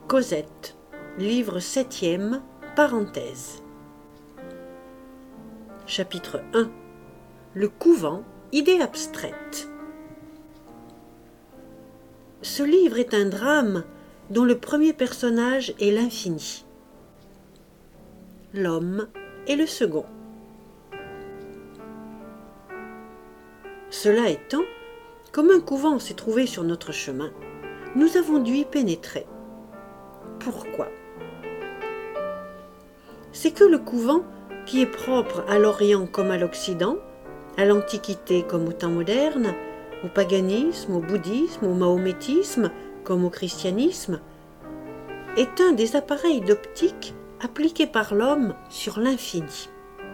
Cosette, livre 7e, parenthèse. Chapitre 1. Le couvent, idée abstraite. Ce livre est un drame dont le premier personnage est l'infini. L'homme est le second. Cela étant, comme un couvent s'est trouvé sur notre chemin, nous avons dû y pénétrer. Pourquoi ? C'est que le couvent, qui est propre à l'Orient comme à l'Occident, à l'Antiquité comme au temps moderne, au paganisme, au bouddhisme, au mahométisme comme au christianisme, est un des appareils d'optique appliqués par l'homme sur l'infini.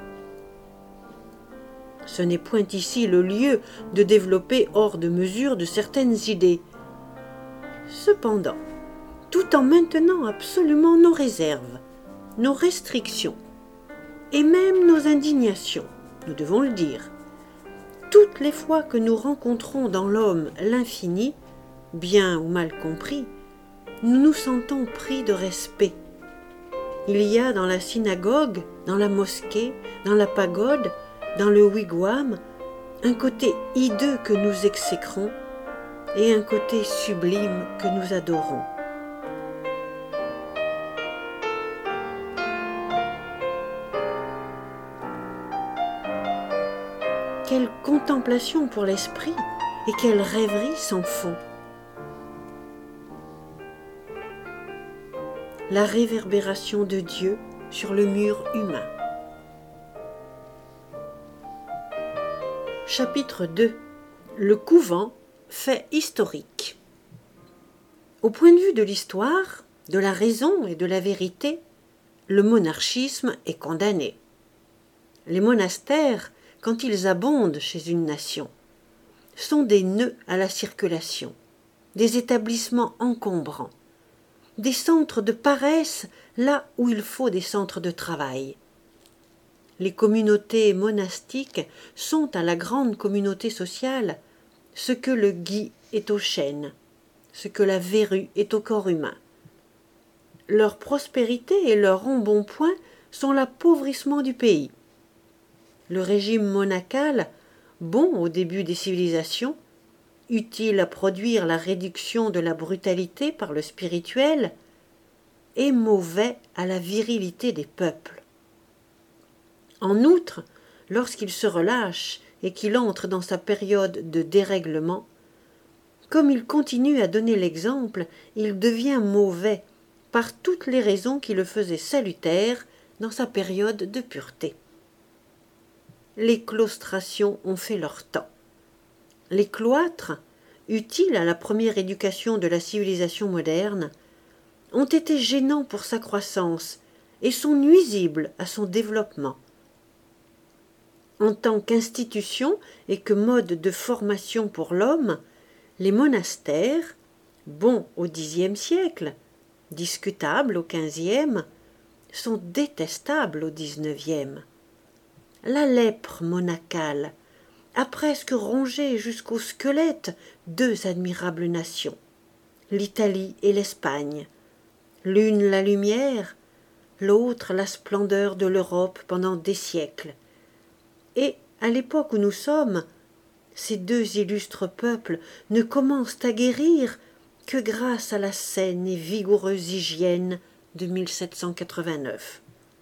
Ce n'est point ici le lieu de développer hors de mesure de certaines idées. Cependant, tout en maintenant absolument nos réserves, nos restrictions et même nos indignations, nous devons le dire, toutes les fois que nous rencontrons dans l'homme l'infini, bien ou mal compris, nous nous sentons pris de respect. Il y a dans la synagogue, dans la mosquée, dans la pagode, dans le wigwam, un côté hideux que nous exécrons et un côté sublime que nous adorons. Quelle contemplation pour l'esprit et quelle rêverie sans fond. La réverbération de Dieu sur le mur humain. Chapitre 2. Le couvent, fait historique. Au point de vue de l'histoire, de la raison et de la vérité, le monarchisme est condamné. Les monastères, quand ils abondent chez une nation, sont des nœuds à la circulation, des établissements encombrants, des centres de paresse là où il faut des centres de travail. Les communautés monastiques sont à la grande communauté sociale ce que le gui est au chêne, ce que la verrue est au corps humain. Leur prospérité et leur embonpoint sont l'appauvrissement du pays. Le régime monacal, bon au début des civilisations, utile à produire la réduction de la brutalité par le spirituel, est mauvais à la virilité des peuples. En outre, lorsqu'il se relâche et qu'il entre dans sa période de dérèglement, comme il continue à donner l'exemple, il devient mauvais par toutes les raisons qui le faisaient salutaire dans sa période de pureté. Les claustrations ont fait leur temps. Les cloîtres, utiles à la première éducation de la civilisation moderne, ont été gênants pour sa croissance et sont nuisibles à son développement. En tant qu'institution et que mode de formation pour l'homme, les monastères, bons au Xe siècle, discutables au XVe, sont détestables au XIXe. La lèpre monacale a presque rongé jusqu'au squelette deux admirables nations, l'Italie et l'Espagne, l'une la lumière, l'autre la splendeur de l'Europe pendant des siècles. Et, à l'époque où nous sommes, ces deux illustres peuples ne commencent à guérir que grâce à la saine et vigoureuse hygiène de 1789.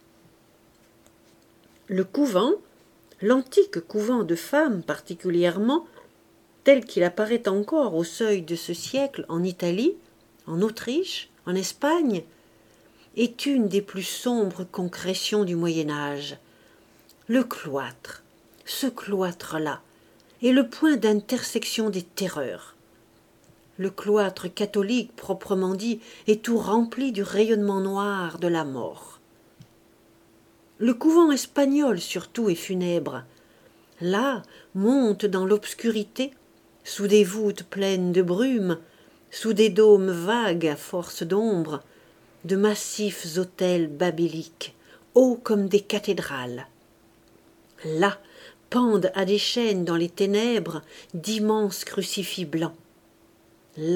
Le couvent, l'antique couvent de femmes particulièrement, tel qu'il apparaît encore au seuil de ce siècle en Italie, en Autriche, en Espagne, est une des plus sombres concrétions du Moyen-Âge. Le cloître, ce cloître-là, est le point d'intersection des terreurs. Le cloître catholique, proprement dit, est tout rempli du rayonnement noir de la mort. Le couvent espagnol surtout est funèbre. Là monte dans l'obscurité, sous des voûtes pleines de brume, sous des dômes vagues à force d'ombre, de massifs autels babéliques, hauts comme des cathédrales. Là pendent à des chaînes dans les ténèbres d'immenses crucifix blancs. Là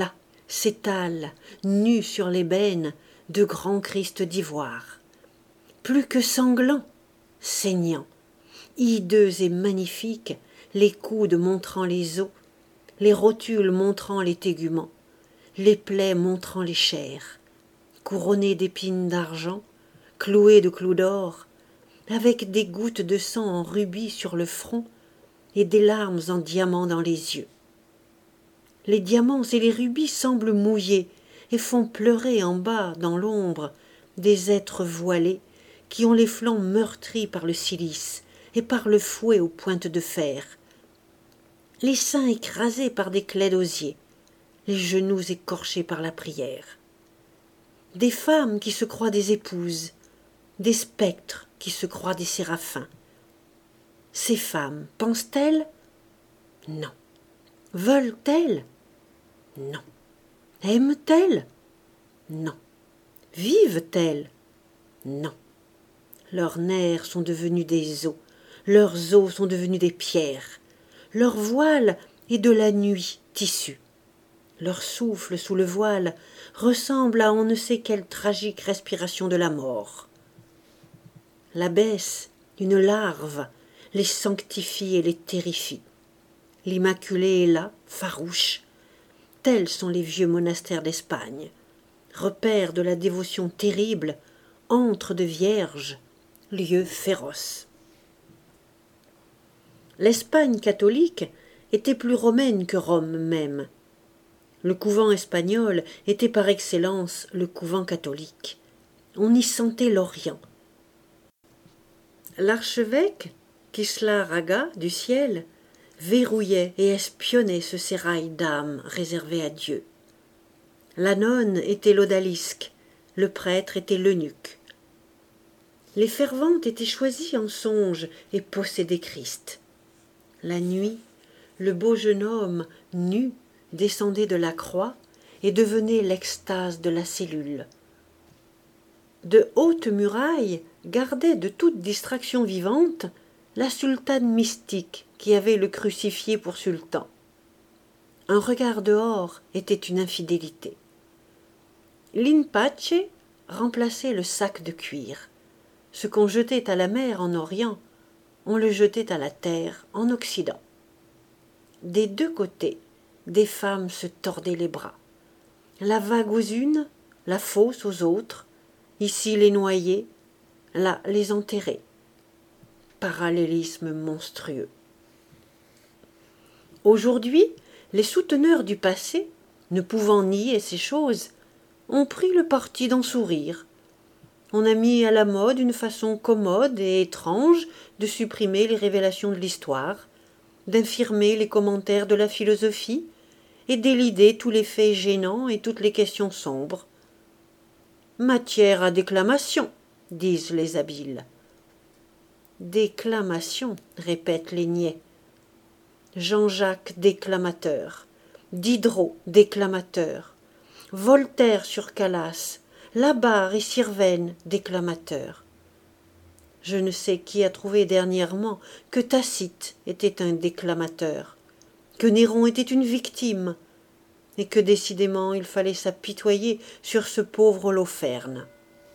s'étalent, nus sur l'ébène, de grands Christ d'ivoire. Plus que sanglants, saignants, hideux et magnifiques, les coudes montrant les os, les rotules montrant les téguments, les plaies montrant les chairs, couronnés d'épines d'argent, cloués de clous d'or, avec des gouttes de sang en rubis sur le front et des larmes en diamants dans les yeux. Les diamants et les rubis semblent mouillés et font pleurer en bas, dans l'ombre, des êtres voilés qui ont les flancs meurtris par le cilice et par le fouet aux pointes de fer, les seins écrasés par des claies d'osier, les genoux écorchés par la prière. Des femmes qui se croient des épouses, des spectres qui se croient des séraphins. Ces femmes pensent-elles? Non. Veulent-elles? Non. Aiment-elles? Non. Vivent-elles? Non. Leurs nerfs sont devenus des os, leurs os sont devenus des pierres, leur voile est de la nuit tissu. Leur souffle sous le voile ressemble à on ne sait quelle tragique respiration de la mort. L'abbesse, une larve, les sanctifie et les terrifie. L'Immaculée est là, farouche. Tels sont les vieux monastères d'Espagne, repères de la dévotion terrible, antres de vierges, lieux féroces. L'Espagne catholique était plus romaine que Rome même. Le couvent espagnol était par excellence le couvent catholique. On y sentait l'Orient. L'archevêque, Kislar Aga du ciel, verrouillait et espionnait ce sérail d'âme réservé à Dieu. La nonne était l'odalisque, le prêtre était l'eunuque. Les ferventes étaient choisies en songe et possédaient Christ. La nuit, le beau jeune homme, nu, descendait de la croix et devenait l'extase de la cellule. De hautes murailles gardaient de toute distraction vivante la sultane mystique qui avait le crucifié pour sultan. Un regard dehors était une infidélité. L'Inpace remplaçait le sac de cuir. Ce qu'on jetait à la mer en Orient, on le jetait à la terre en Occident. Des deux côtés, des femmes se tordaient les bras. La vague aux unes, la fosse aux autres, ici les noyer, là les enterrer. Parallélisme monstrueux. Aujourd'hui, les souteneurs du passé, ne pouvant nier ces choses, ont pris le parti d'en sourire. On a mis à la mode une façon commode et étrange de supprimer les révélations de l'histoire, d'infirmer les commentaires de la philosophie et d'élider tous les faits gênants et toutes les questions sombres. Matière à déclamation, disent les habiles. Déclamation, répètent les niais. Jean-Jacques déclamateur, Diderot déclamateur, Voltaire sur Calas, Labarre et Sirven déclamateurs. Je ne sais qui a trouvé dernièrement que Tacite était un déclamateur, que Néron était une victime, et que décidément il fallait s'apitoyer sur ce pauvre Holoferne.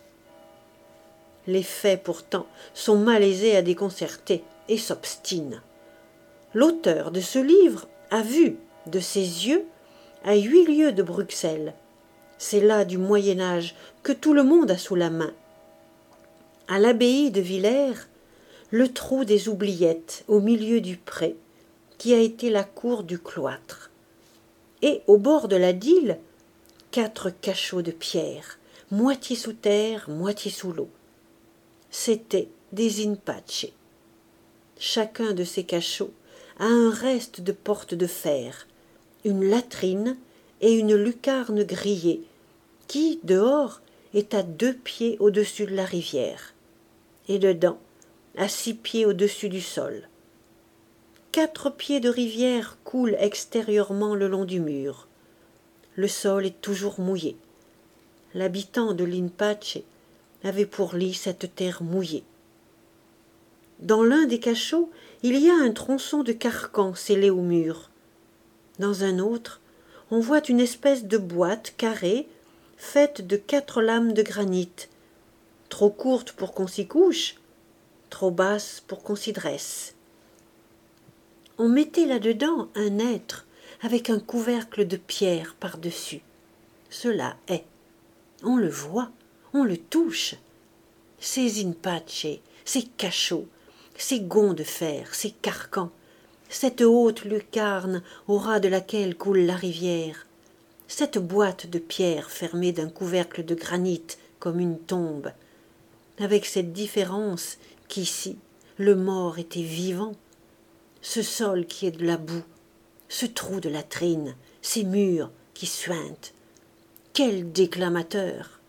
Les faits pourtant sont malaisés à déconcerter et s'obstinent. L'auteur de ce livre a vu, de ses yeux, à 8 lieues de Bruxelles. C'est là du Moyen-Âge que tout le monde a sous la main. À l'abbaye de Villers, le trou des oubliettes au milieu du pré, qui a été la cour du cloître. Et au bord de la dyle, 4 cachots de pierre, moitié sous terre, moitié sous l'eau. C'étaient des Inpace. Chacun de ces cachots a un reste de porte de fer, une latrine et une lucarne grillée, qui, dehors, est à 2 pieds au-dessus de la rivière, et dedans, à 6 pieds au-dessus du sol. 4 pieds de rivière coulent extérieurement le long du mur. Le sol est toujours mouillé. L'habitant de l'Inpace avait pour lit cette terre mouillée. Dans l'un des cachots, il y a un tronçon de carcan scellé au mur. Dans un autre, on voit une espèce de boîte carrée faite de 4 lames de granit, trop courte pour qu'on s'y couche, trop basse pour qu'on s'y dresse. On mettait là-dedans un être avec un couvercle de pierre par-dessus. Cela est. On le voit, on le touche. Ces in-pace, ces cachots, ces gonds de fer, ces carcans, cette haute lucarne au ras de laquelle coule la rivière, cette boîte de pierre fermée d'un couvercle de granit comme une tombe, avec cette différence qu'ici le mort était vivant, ce sol qui est de la boue, ce trou de latrine, ces murs qui suintent. Quel déclamateur!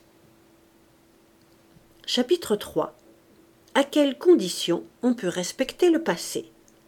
Chapitre 3. À quelles conditions on peut respecter le passé?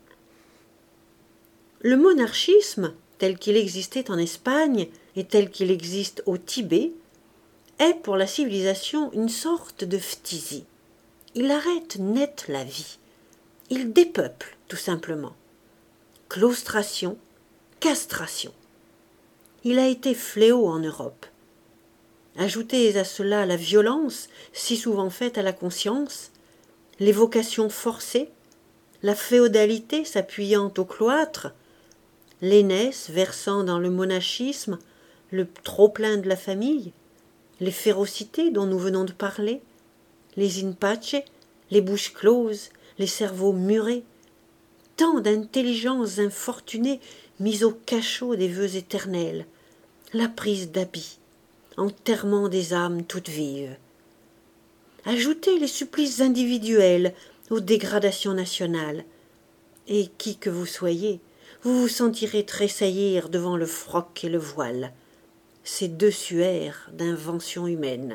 Le monarchisme, tel qu'il existait en Espagne et tel qu'il existe au Tibet, est pour la civilisation une sorte de phtisie. Il arrête net la vie. Il dépeuple, tout simplement. Claustration, castration. Il a été fléau en Europe. Ajoutez à cela la violence si souvent faite à la conscience, les vocations forcées, la féodalité s'appuyant au cloître, l'aînesse versant dans le monachisme, le trop-plein de la famille, les férocités dont nous venons de parler, les in-pace, les bouches closes, les cerveaux murés, tant d'intelligences infortunées mises au cachot des vœux éternels, la prise d'habits, enterrement des âmes toutes vives. Ajoutez les supplices individuels aux dégradations nationales, et qui que vous soyez, vous vous sentirez tressaillir devant le froc et le voile, ces deux suaires d'invention humaine.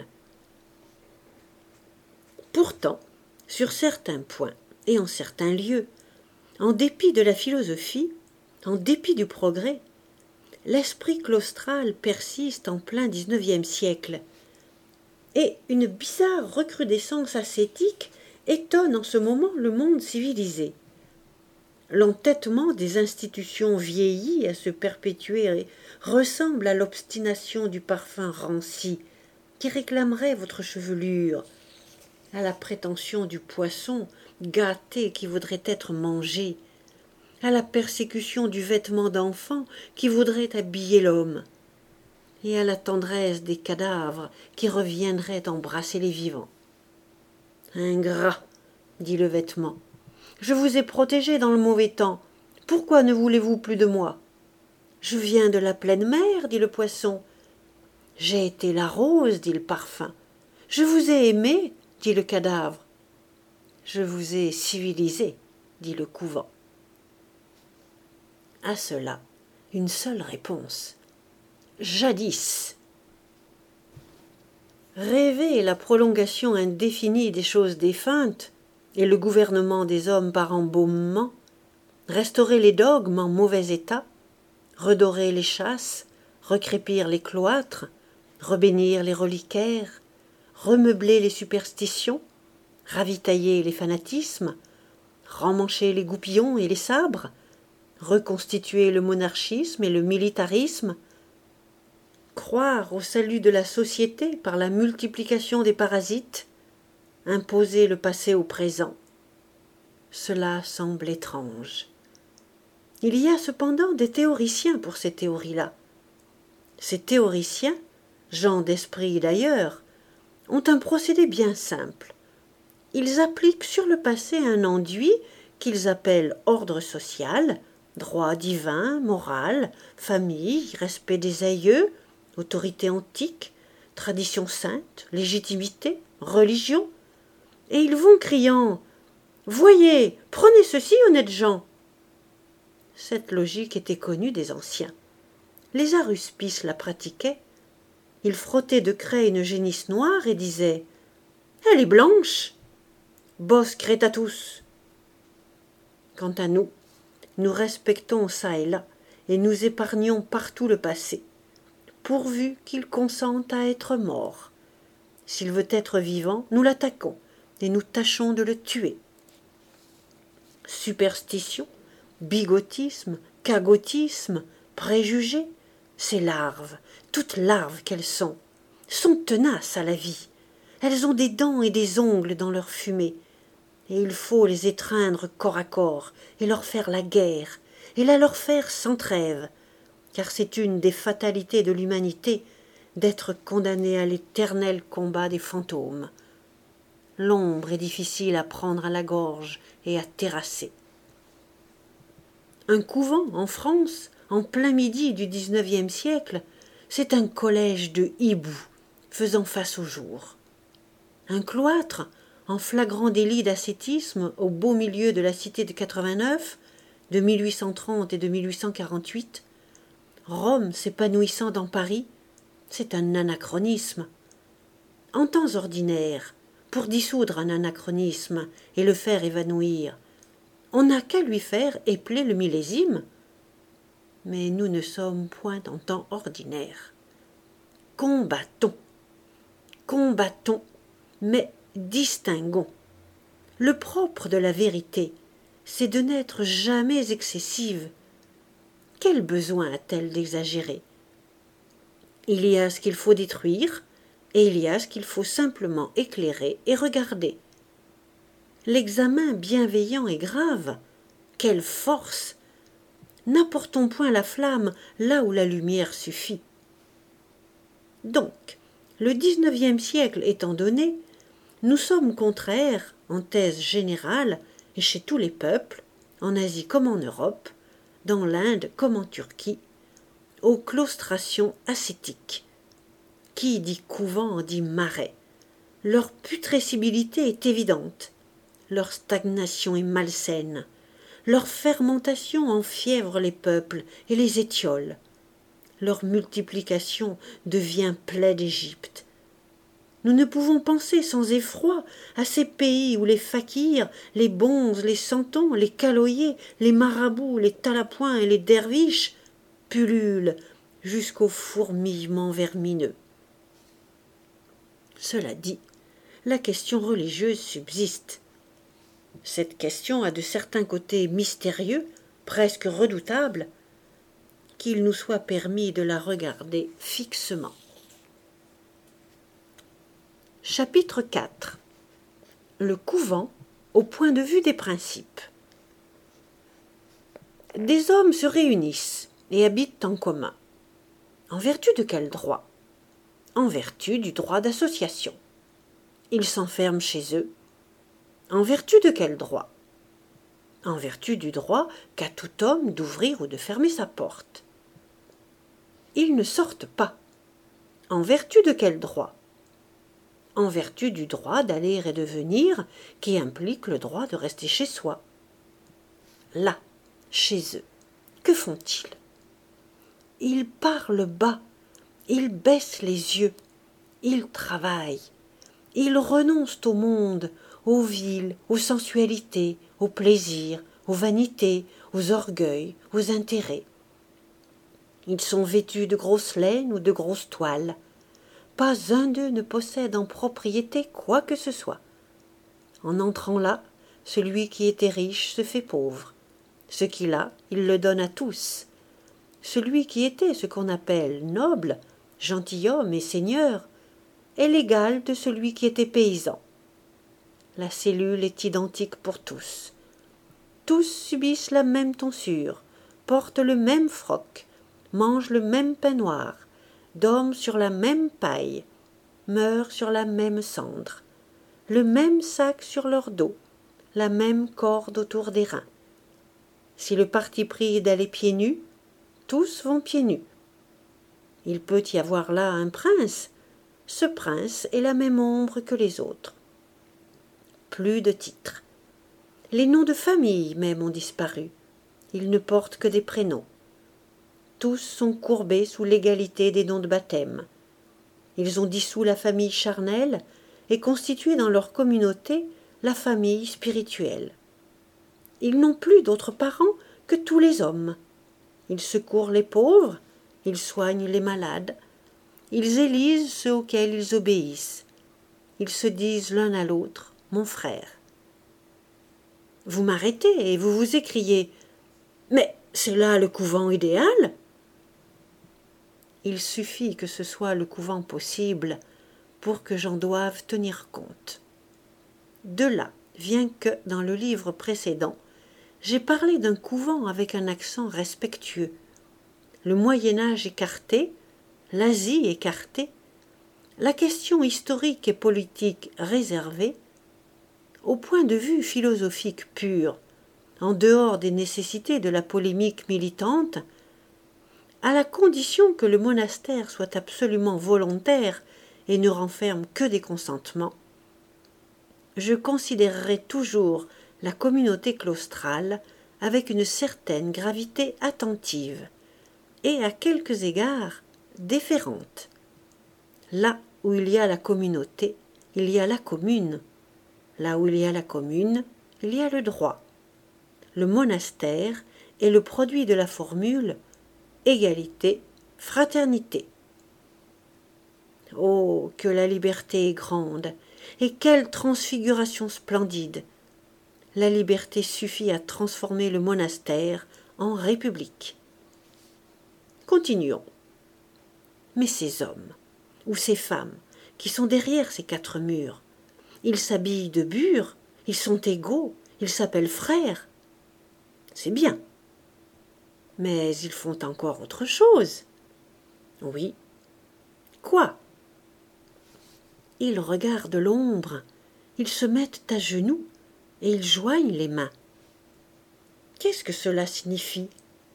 Pourtant, sur certains points et en certains lieux, en dépit de la philosophie, en dépit du progrès, l'esprit claustral persiste en plein XIXe siècle, et une bizarre recrudescence ascétique étonne en ce moment le monde civilisé. L'entêtement des institutions vieillies à se perpétuer ressemble à l'obstination du parfum ranci qui réclamerait votre chevelure, à la prétention du poisson gâté qui voudrait être mangé, à la persécution du vêtement d'enfant qui voudrait habiller l'homme, et à la tendresse des cadavres qui reviendraient embrasser les vivants. Ingrat, dit le vêtement, je vous ai protégé dans le mauvais temps. Pourquoi ne voulez-vous plus de moi? Je viens de la pleine mer, dit le poisson. J'ai été la rose, dit le parfum. Je vous ai aimé, dit le cadavre. Je vous ai civilisé, dit le couvent. À cela, une seule réponse. Jadis. Rêver la prolongation indéfinie des choses défuntes et le gouvernement des hommes par embaumement, restaurer les dogmes en mauvais état, redorer les chasses, recrépir les cloîtres, rebénir les reliquaires, remeubler les superstitions, ravitailler les fanatismes, remmancher les goupillons et les sabres, reconstituer le monarchisme et le militarisme, croire au salut de la société par la multiplication des parasites, imposer le passé au présent. Cela semble étrange. Il y a cependant des théoriciens pour ces théories-là. Ces théoriciens, gens d'esprit d'ailleurs, ont un procédé bien simple. Ils appliquent sur le passé un enduit qu'ils appellent ordre social, droit divin, morale, famille, respect des aïeux, autorité antique, tradition sainte, légitimité, religion, et ils vont criant « Voyez, prenez ceci, honnêtes gens !» Cette logique était connue des anciens. Les aruspices la pratiquaient. Ils frottaient de craie une génisse noire et disaient « Elle est blanche !»« Bos cretatus !» Quant à nous, nous respectons ça et là, et nous épargnons partout le passé, pourvu qu'il consente à être mort. S'il veut être vivant, nous l'attaquons, et nous tâchons de le tuer. Superstition, bigotisme, cagotisme, préjugés, Ces larves, toutes larves qu'elles sont tenaces à la vie. Elles ont des dents et des ongles dans leur fumée, et il faut les étreindre corps à corps, et leur faire la guerre, et la leur faire sans trêve, car c'est une des fatalités de l'humanité d'être condamnée à l'éternel combat des fantômes. L'ombre est difficile à prendre à la gorge et à terrasser. Un couvent en France, en plein midi du XIXe siècle, c'est un collège de hiboux faisant face au jour. Un cloître, en flagrant délit d'ascétisme au beau milieu de la cité de 89, de 1830 et de 1848, Rome s'épanouissant dans Paris, c'est un anachronisme. En temps ordinaire, pour dissoudre un anachronisme et le faire évanouir, on n'a qu'à lui faire épeler le millésime. Mais nous ne sommes point en temps ordinaire. Combattons, combattons, mais distinguons. Le propre de la vérité, c'est de n'être jamais excessive. Quel besoin a-t-elle d'exagérer? Il y a ce qu'il faut détruire, et il y a ce qu'il faut simplement éclairer et regarder. L'examen bienveillant et grave, quelle force! N'apportons point la flamme là où la lumière suffit. Donc, le XIXe siècle étant donné, nous sommes contraires, en thèse générale, et chez tous les peuples, en Asie comme en Europe, dans l'Inde comme en Turquie, aux claustrations ascétiques. Qui dit couvent dit marais. Leur putrescibilité est évidente, leur stagnation est malsaine, leur fermentation enfièvre les peuples et les étiole, leur multiplication devient plaie d'Égypte. Nous ne pouvons penser sans effroi à ces pays où les fakirs, les bonzes, les santons, les caloyers, les marabouts, les talapoins et les derviches pullulent jusqu'au fourmillement vermineux. Cela dit, la question religieuse subsiste. Cette question a de certains côtés mystérieux, presque redoutables, qu'il nous soit permis de la regarder fixement. Chapitre 4. Le couvent au point de vue des principes. Des hommes se réunissent et habitent en commun. En vertu de quel droit? En vertu du droit d'association. Ils s'enferment chez eux. En vertu de quel droit? En vertu du droit qu'a tout homme d'ouvrir ou de fermer sa porte. Ils ne sortent pas. En vertu de quel droit? En vertu du droit d'aller et de venir qui implique le droit de rester chez soi. Là, chez eux, que font-ils? Ils parlent bas, ils baissent les yeux, ils travaillent, ils renoncent au monde, aux viles, aux sensualités, aux plaisirs, aux vanités, aux orgueils, aux intérêts. Ils sont vêtus de grosses laines ou de grosses toiles. Pas un d'eux ne possède en propriété quoi que ce soit. En entrant là, celui qui était riche se fait pauvre. Ce qu'il a, il le donne à tous. Celui qui était ce qu'on appelle noble, gentilhomme et seigneur, est l'égal de celui qui était paysan. La cellule est identique pour tous. Tous subissent la même tonsure, portent le même froc, mangent le même pain noir, dorment sur la même paille, meurent sur la même cendre, le même sac sur leur dos, la même corde autour des reins. Si le parti pris est d'aller pieds nus, tous vont pieds nus. Il peut y avoir là un prince. Ce prince est la même ombre que les autres. Plus de titres. Les noms de famille même ont disparu. Ils ne portent que des prénoms. Tous sont courbés sous l'égalité des noms de baptême. Ils ont dissous la famille charnelle et constitué dans leur communauté la famille spirituelle. Ils n'ont plus d'autres parents que tous les hommes. Ils secourent les pauvres, ils soignent les malades, ils élisent ceux auxquels ils obéissent. Ils se disent l'un à l'autre « mon frère ». Vous m'arrêtez et vous vous écriez « Mais c'est là le couvent idéal !» Il suffit que ce soit le couvent possible pour que j'en doive tenir compte. De là vient que, dans le livre précédent, j'ai parlé d'un couvent avec un accent respectueux. Le Moyen-Âge écarté, l'Asie écartée, la question historique et politique réservée, au point de vue philosophique pur, en dehors des nécessités de la polémique militante, à la condition que le monastère soit absolument volontaire et ne renferme que des consentements, je considérerai toujours la communauté claustrale avec une certaine gravité attentive et à quelques égards déférente. Là où il y a la communauté, il y a la commune. Là où il y a la commune, il y a le droit. Le monastère est le produit de la formule égalité, fraternité. Oh, que la liberté est grande, et quelle transfiguration splendide! La liberté suffit à transformer le monastère en république. Continuons. Mais ces hommes, ou ces femmes, qui sont derrière ces quatre murs, ils s'habillent de bure, ils sont égaux, ils s'appellent frères. C'est bien. Mais ils font encore autre chose. Oui. Quoi? Ils regardent l'ombre, ils se mettent à genoux et ils joignent les mains. Qu'est-ce que cela signifie?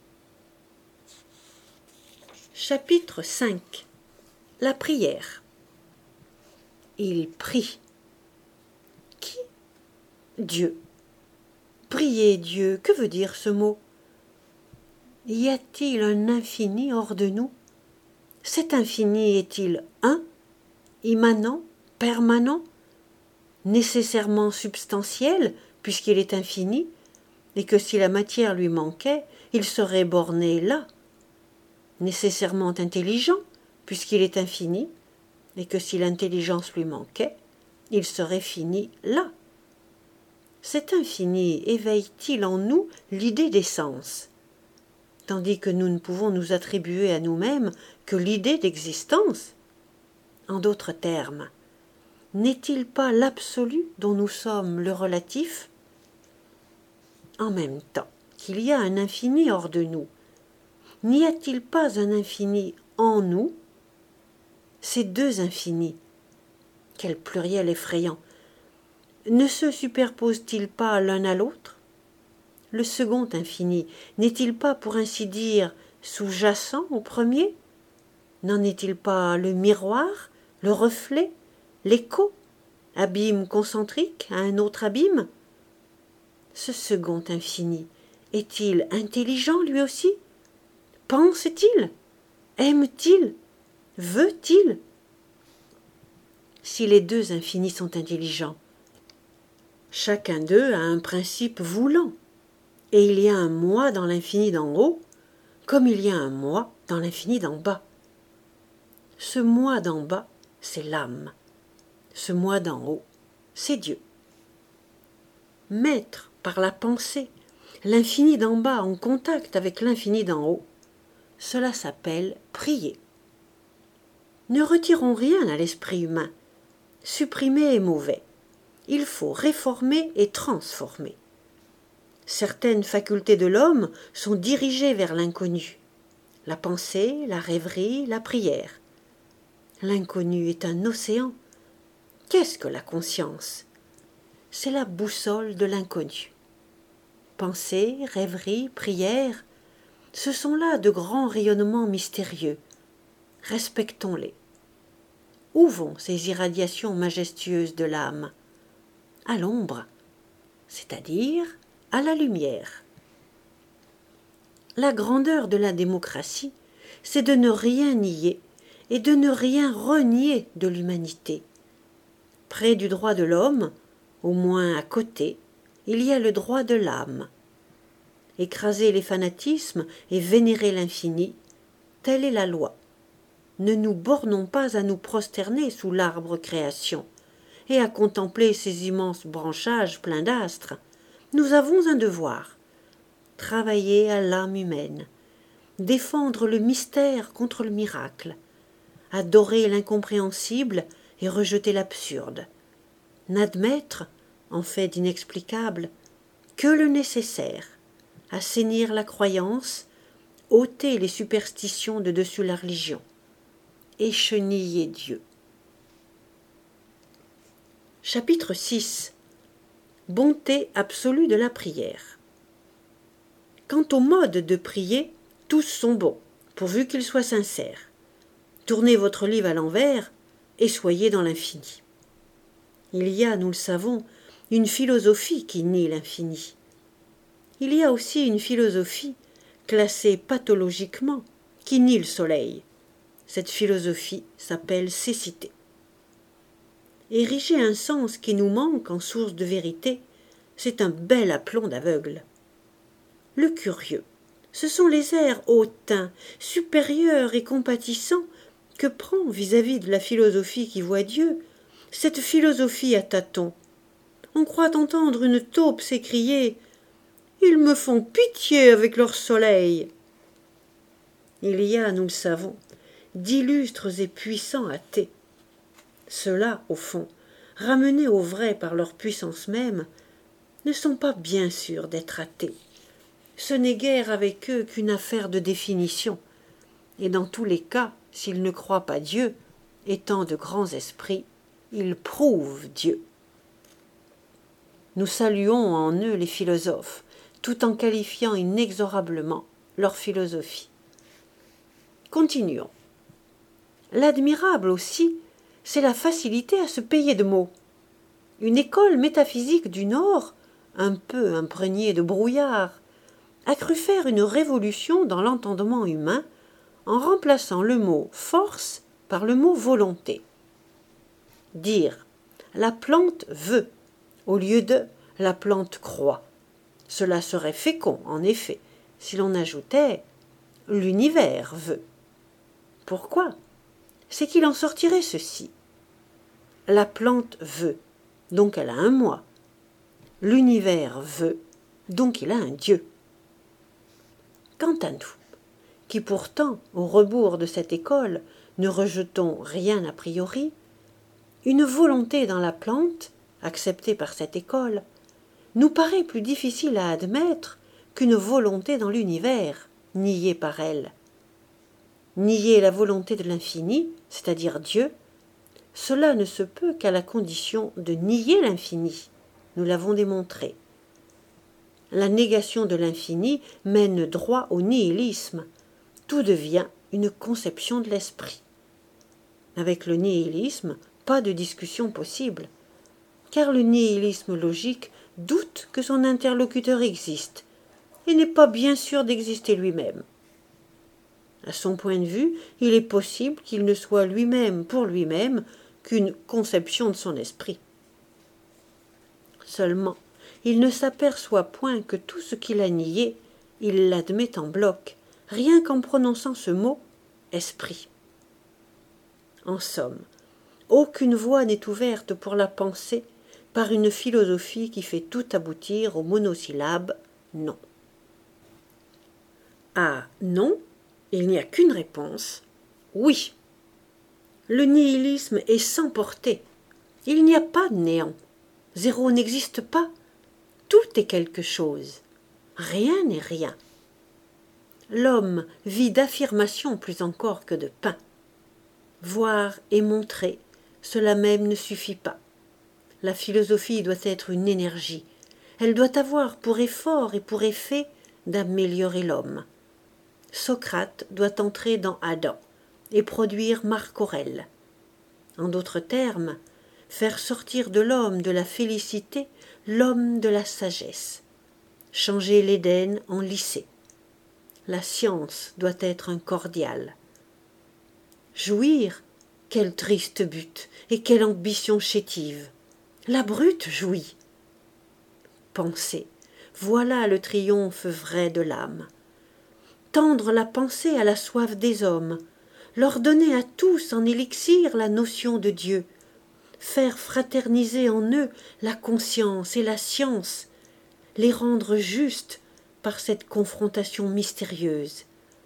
Chapitre 5. La prière. Ils prient. Qui? Dieu. Prier Dieu, que veut dire ce mot? Y a-t-il un infini hors de nous? Cet infini est-il un, immanent, permanent, nécessairement substantiel, puisqu'il est infini, et que si la matière lui manquait, il serait borné là, nécessairement intelligent, puisqu'il est infini, et que si l'intelligence lui manquait, il serait fini là. Cet infini éveille-t-il en nous l'idée d'essence, tandis que nous ne pouvons nous attribuer à nous-mêmes que l'idée d'existence? En d'autres termes, n'est-il pas l'absolu dont nous sommes le relatif? En même temps qu'il y a un infini hors de nous, n'y a-t-il pas un infini en nous? Ces deux infinis, quel pluriel effrayant, ne se superposent-ils pas l'un à l'autre? Le second infini n'est-il pas, pour ainsi dire, sous-jacent au premier? N'en est-il pas le miroir, le reflet, l'écho, abîme concentrique à un autre abîme? Ce second infini est-il intelligent lui aussi? Pense-t-il? Aime-t-il? Veut-il? Si les deux infinis sont intelligents, chacun d'eux a un principe voulant, et il y a un moi dans l'infini d'en haut, comme il y a un moi dans l'infini d'en bas. Ce moi d'en bas, c'est l'âme. Ce moi d'en haut, c'est Dieu. Mettre par la pensée l'infini d'en bas en contact avec l'infini d'en haut, cela s'appelle prier. Ne retirons rien à l'esprit humain. Supprimer est mauvais. Il faut réformer et transformer. Certaines facultés de l'homme sont dirigées vers l'inconnu. La pensée, la rêverie, la prière. L'inconnu est un océan. Qu'est-ce que la conscience? C'est la boussole de l'inconnu. Pensée, rêverie, prière, ce sont là de grands rayonnements mystérieux. Respectons-les. Où vont ces irradiations majestueuses de l'âme? À l'ombre, c'est-à-dire à la lumière. La grandeur de la démocratie, c'est de ne rien nier et de ne rien renier de l'humanité. Près du droit de l'homme, au moins à côté, il y a le droit de l'âme. Écraser les fanatismes et vénérer l'infini, telle est la loi. Ne nous bornons pas à nous prosterner sous l'arbre création et à contempler ces immenses branchages pleins d'astres. Nous avons un devoir, travailler à l'âme humaine, défendre le mystère contre le miracle, adorer l'incompréhensible et rejeter l'absurde, n'admettre, en fait d'inexplicable, que le nécessaire, assainir la croyance, ôter les superstitions de dessus la religion, et cheniller Dieu. Chapitre 6. Bonté absolue de la prière. Quant au mode de prier, tous sont bons, pourvu qu'ils soient sincères. Tournez votre livre à l'envers et soyez dans l'infini. Il y a, nous le savons, une philosophie qui nie l'infini. Il y a aussi une philosophie, classée pathologiquement, qui nie le soleil. Cette philosophie s'appelle cécité. Ériger un sens qui nous manque en source de vérité, c'est un bel aplomb d'aveugle. Le curieux, ce sont les airs hautains, supérieurs et compatissants que prend vis-à-vis de la philosophie qui voit Dieu, cette philosophie à tâtons. On croit entendre une taupe s'écrier « Ils me font pitié avec leur soleil !» Il y a, nous le savons, d'illustres et puissants athées. Ceux-là, au fond, ramenés au vrai par leur puissance même, ne sont pas bien sûrs d'être athées. Ce n'est guère avec eux qu'une affaire de définition, et dans tous les cas, s'ils ne croient pas Dieu, étant de grands esprits, ils prouvent Dieu. Nous saluons en eux les philosophes, tout en qualifiant inexorablement leur philosophie. Continuons. L'admirable aussi, c'est la facilité à se payer de mots. Une école métaphysique du Nord, un peu imprégnée de brouillard, a cru faire une révolution dans l'entendement humain en remplaçant le mot « force » par le mot « volonté ». Dire « la plante veut » au lieu de « la plante croit ». Cela serait fécond, en effet, si l'on ajoutait « l'univers veut ». Pourquoi ? C'est qu'il en sortirait ceci. La plante veut, donc elle a un moi. L'univers veut, donc il a un Dieu. Quant à nous, qui pourtant, au rebours de cette école, ne rejetons rien a priori, une volonté dans la plante, acceptée par cette école, nous paraît plus difficile à admettre qu'une volonté dans l'univers, niée par elle. Nier la volonté de l'infini, c'est-à-dire Dieu, cela ne se peut qu'à la condition de nier l'infini, nous l'avons démontré. La négation de l'infini mène droit au nihilisme, tout devient une conception de l'esprit. Avec le nihilisme, pas de discussion possible, car le nihilisme logique doute que son interlocuteur existe et n'est pas bien sûr d'exister lui-même. À son point de vue, il est possible qu'il ne soit lui-même pour lui-même qu'une conception de son esprit. Seulement, il ne s'aperçoit point que tout ce qu'il a nié, il l'admet en bloc, rien qu'en prononçant ce mot « esprit ». En somme, aucune voie n'est ouverte pour la pensée par une philosophie qui fait tout aboutir au monosyllabe « non ». À « non », il n'y a qu'une réponse « oui ». Le nihilisme est sans portée. Il n'y a pas de néant. Zéro n'existe pas. Tout est quelque chose. Rien n'est rien. L'homme vit d'affirmation plus encore que de pain. Voir et montrer, cela même ne suffit pas. La philosophie doit être une énergie. Elle doit avoir pour effort et pour effet d'améliorer l'homme. Socrate doit entrer dans Adam et produire Marc Aurèle. En d'autres termes, faire sortir de l'homme de la félicité l'homme de la sagesse, changer l'Éden en lycée. La science doit être un cordial. Jouir, quel triste but et quelle ambition chétive. La brute jouit. Penser, voilà le triomphe vrai de l'âme. Tendre la pensée à la soif des hommes, leur donner à tous en élixir la notion de Dieu, faire fraterniser en eux la conscience et la science, les rendre justes par cette confrontation mystérieuse,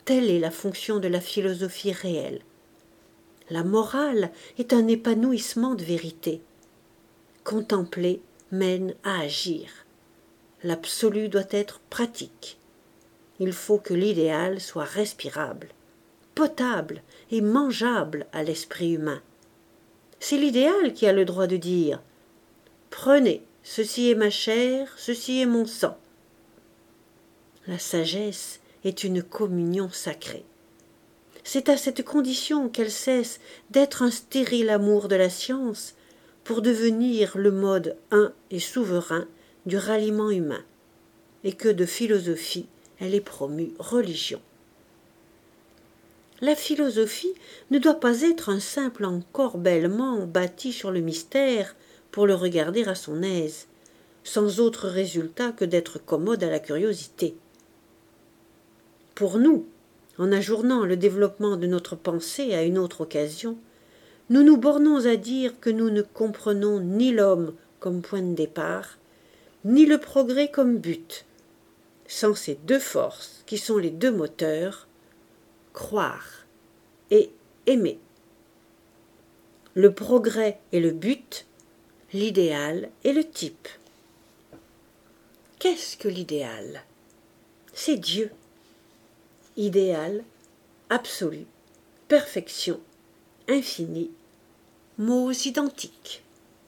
Telle est la fonction de la philosophie réelle. La morale est un épanouissement de vérité. Contempler mène à agir. L'absolu doit être pratique. Il faut que l'idéal soit respirable, potable et mangeable à l'esprit humain. C'est l'idéal qui a le droit de dire « Prenez, ceci est ma chair, ceci est mon sang ». La sagesse est une communion sacrée. C'est à cette condition qu'elle cesse d'être un stérile amour de la science pour devenir le mode un et souverain du ralliement humain, et que de philosophie elle est promue religion. La philosophie ne doit pas être un simple encorbellement bâti sur le mystère pour le regarder à son aise, sans autre résultat que d'être commode à la curiosité. Pour nous, en ajournant le développement de notre pensée à une autre occasion, nous nous bornons à dire que nous ne comprenons ni l'homme comme point de départ, ni le progrès comme but. Sans ces deux forces, qui sont les deux moteurs, croire et aimer. Le progrès est le but, l'idéal est le type. Qu'est-ce que l'idéal? C'est Dieu. Idéal, absolu, perfection, infini, mots identiques.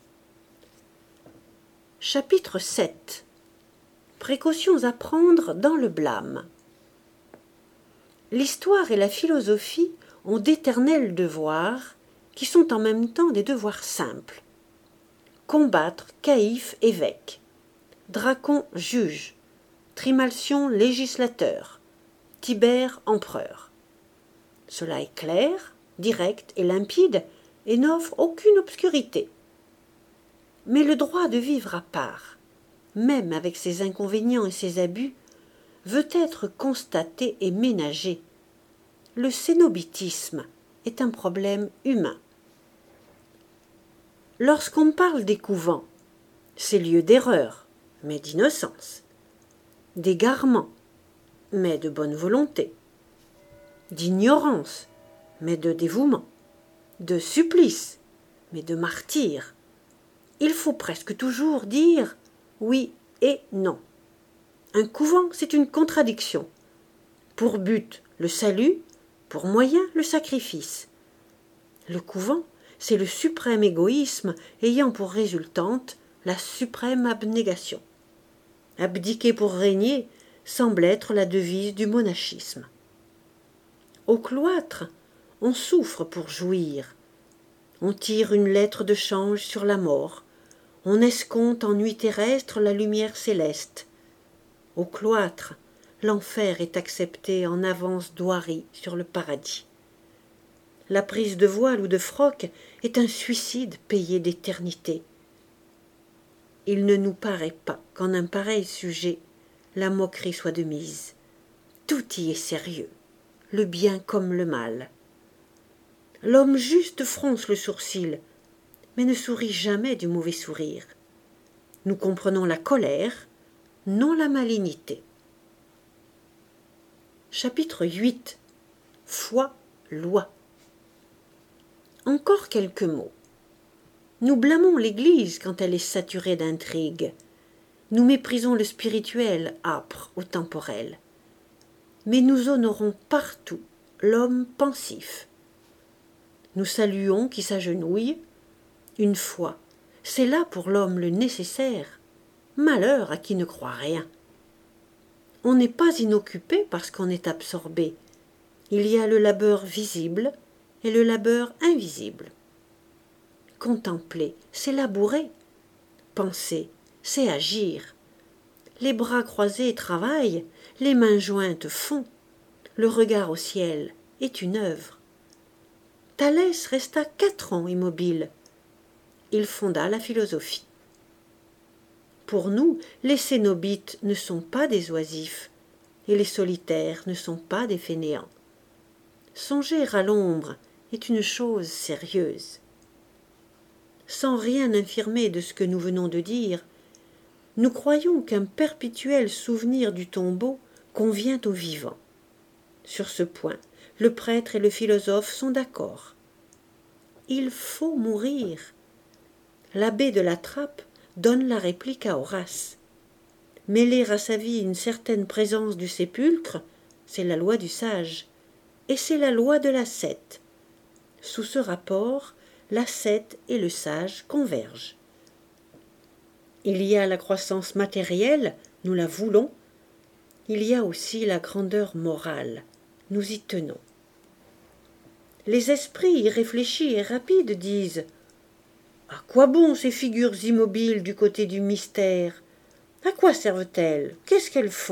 Chapitre 7. Précautions à prendre dans le blâme. L'histoire et la philosophie ont d'éternels devoirs qui sont en même temps des devoirs simples. Combattre Caïphe évêque, Dracon juge, Trimalcion législateur, Tibère empereur. Cela est clair, direct et limpide et n'offre aucune obscurité. Mais le droit de vivre à part, même avec ses inconvénients et ses abus, veut être constaté et ménagé. Le cénobitisme est un problème humain. Lorsqu'on parle des couvents, c'est lieu d'erreur, mais d'innocence, d'égarement, mais de bonne volonté, d'ignorance, mais de dévouement, de supplice, mais de martyre. Il faut presque toujours dire oui et non. Un couvent, c'est une contradiction. Pour but, le salut, pour moyen, le sacrifice. Le couvent, c'est le suprême égoïsme ayant pour résultante la suprême abnégation. Abdiquer pour régner semble être la devise du monachisme. Au cloître, on souffre pour jouir. On tire une lettre de change sur la mort. On escompte en nuit terrestre la lumière céleste. Au cloître, l'enfer est accepté en avance d'oirie sur le paradis. La prise de voile ou de froc est un suicide payé d'éternité. Il ne nous paraît pas qu'en un pareil sujet, la moquerie soit de mise. Tout y est sérieux, le bien comme le mal. L'homme juste fronce le sourcil, mais ne sourit jamais du mauvais sourire. Nous comprenons la colère, non la malignité. Chapitre 8. Foi, loi. Encore quelques mots. Nous blâmons l'Église quand elle est saturée d'intrigues. Nous méprisons le spirituel âpre au temporel. Mais nous honorons partout l'homme pensif. Nous saluons qui s'agenouille. Une foi, c'est là pour l'homme le nécessaire. Malheur à qui ne croit rien. On n'est pas inoccupé parce qu'on est absorbé. Il y a le labeur visible et le labeur invisible. Contempler, c'est labourer. Penser, c'est agir. Les bras croisés travaillent, les mains jointes font. Le regard au ciel est une œuvre. Thalès resta 4 ans immobile. Il fonda la philosophie. Pour nous, les cénobites ne sont pas des oisifs, et les solitaires ne sont pas des fainéants. Songer à l'ombre est une chose sérieuse. Sans rien infirmer de ce que nous venons de dire, nous croyons qu'un perpétuel souvenir du tombeau convient aux vivants. Sur ce point, le prêtre et le philosophe sont d'accord. Il faut mourir. L'abbé de la Trappe donne la réplique à Horace. Mêler à sa vie une certaine présence du sépulcre, c'est la loi du sage, et c'est la loi de l'ascète. Sous ce rapport, l'ascète et le sage convergent. Il y a la croissance matérielle, nous la voulons. Il y a aussi la grandeur morale, nous y tenons. Les esprits irréfléchis et rapides disent « À quoi bon ces figures immobiles du côté du mystère? À quoi servent-elles? Qu'est-ce qu'elles font ?»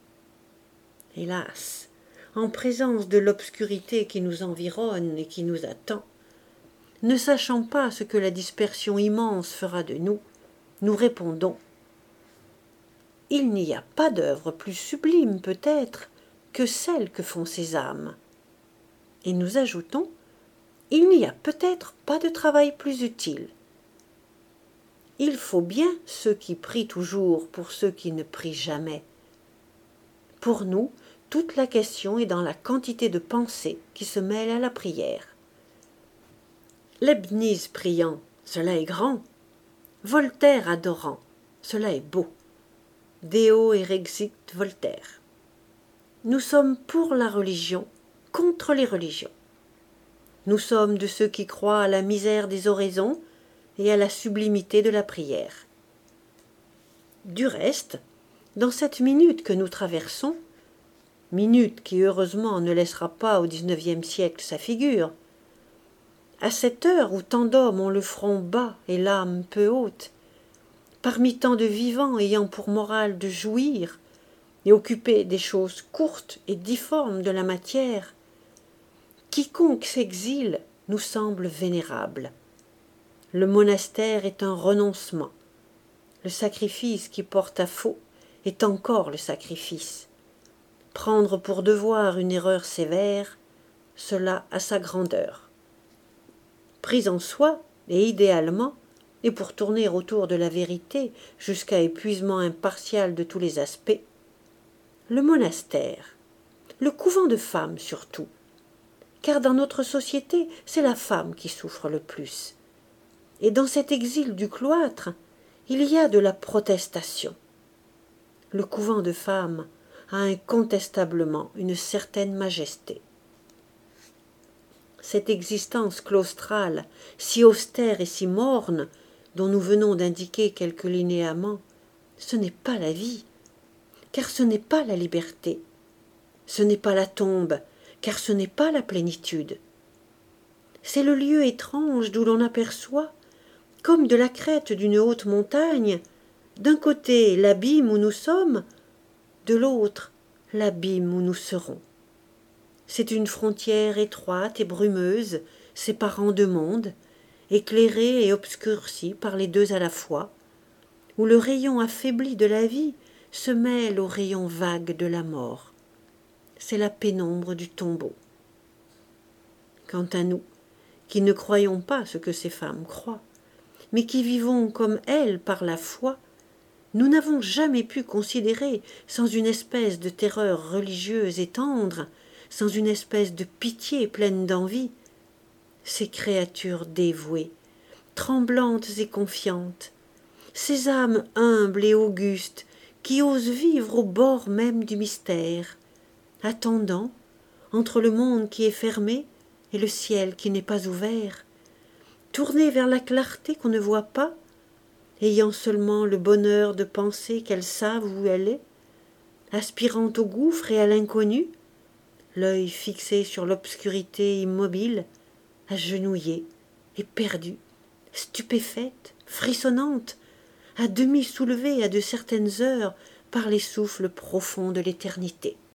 Hélas, en présence de l'obscurité qui nous environne et qui nous attend, ne sachant pas ce que la dispersion immense fera de nous, nous répondons « Il n'y a pas d'œuvre plus sublime peut-être que celle que font ces âmes. » Et nous ajoutons « Il n'y a peut-être pas de travail plus utile. » Il faut bien ceux qui prient toujours pour ceux qui ne prient jamais. Pour nous, toute la question est dans la quantité de pensée qui se mêle à la prière. Leibniz priant, cela est grand. Voltaire adorant, cela est beau. Deo erexit Voltaire. Nous sommes pour la religion, contre les religions. Nous sommes de ceux qui croient à la misère des oraisons et à la sublimité de la prière. Du reste, dans cette minute que nous traversons, minute qui heureusement ne laissera pas au XIXe siècle sa figure, à cette heure où tant d'hommes ont le front bas et l'âme peu haute, parmi tant de vivants ayant pour morale de jouir et occupés des choses courtes et difformes de la matière, quiconque s'exile nous semble vénérable. Le monastère est un renoncement. Le sacrifice qui porte à faux est encore le sacrifice. Prendre pour devoir une erreur sévère, cela a sa grandeur. Pris en soi, et idéalement, et pour tourner autour de la vérité jusqu'à épuisement impartial de tous les aspects, le monastère, le couvent de femmes surtout, car dans notre société, c'est la femme qui souffre le plus. Et dans cet exil du cloître, il y a de la protestation. Le couvent de femmes a incontestablement une certaine majesté. Cette existence claustrale, si austère et si morne, dont nous venons d'indiquer quelques linéaments, ce n'est pas la vie, car ce n'est pas la liberté. Ce n'est pas la tombe, car ce n'est pas la plénitude. C'est le lieu étrange d'où l'on aperçoit, comme de la crête d'une haute montagne, d'un côté l'abîme où nous sommes, de l'autre l'abîme où nous serons. C'est une frontière étroite et brumeuse, séparant deux mondes, éclairée et obscurcie par les deux à la fois, où le rayon affaibli de la vie se mêle au rayon vague de la mort. C'est la pénombre du tombeau. Quant à nous, qui ne croyons pas ce que ces femmes croient, mais qui vivons comme elles par la foi, nous n'avons jamais pu considérer, sans une espèce de terreur religieuse et tendre, sans une espèce de pitié pleine d'envie, ces créatures dévouées, tremblantes et confiantes, ces âmes humbles et augustes qui osent vivre au bord même du mystère, attendant, entre le monde qui est fermé et le ciel qui n'est pas ouvert, tournées vers la clarté qu'on ne voit pas, ayant seulement le bonheur de penser qu'elles savent où elle est, aspirant au gouffre et à l'inconnu, l'œil fixé sur l'obscurité immobile, agenouillée, éperdue, stupéfaite, frissonnante, à demi soulevée à de certaines heures par les souffles profonds de l'éternité.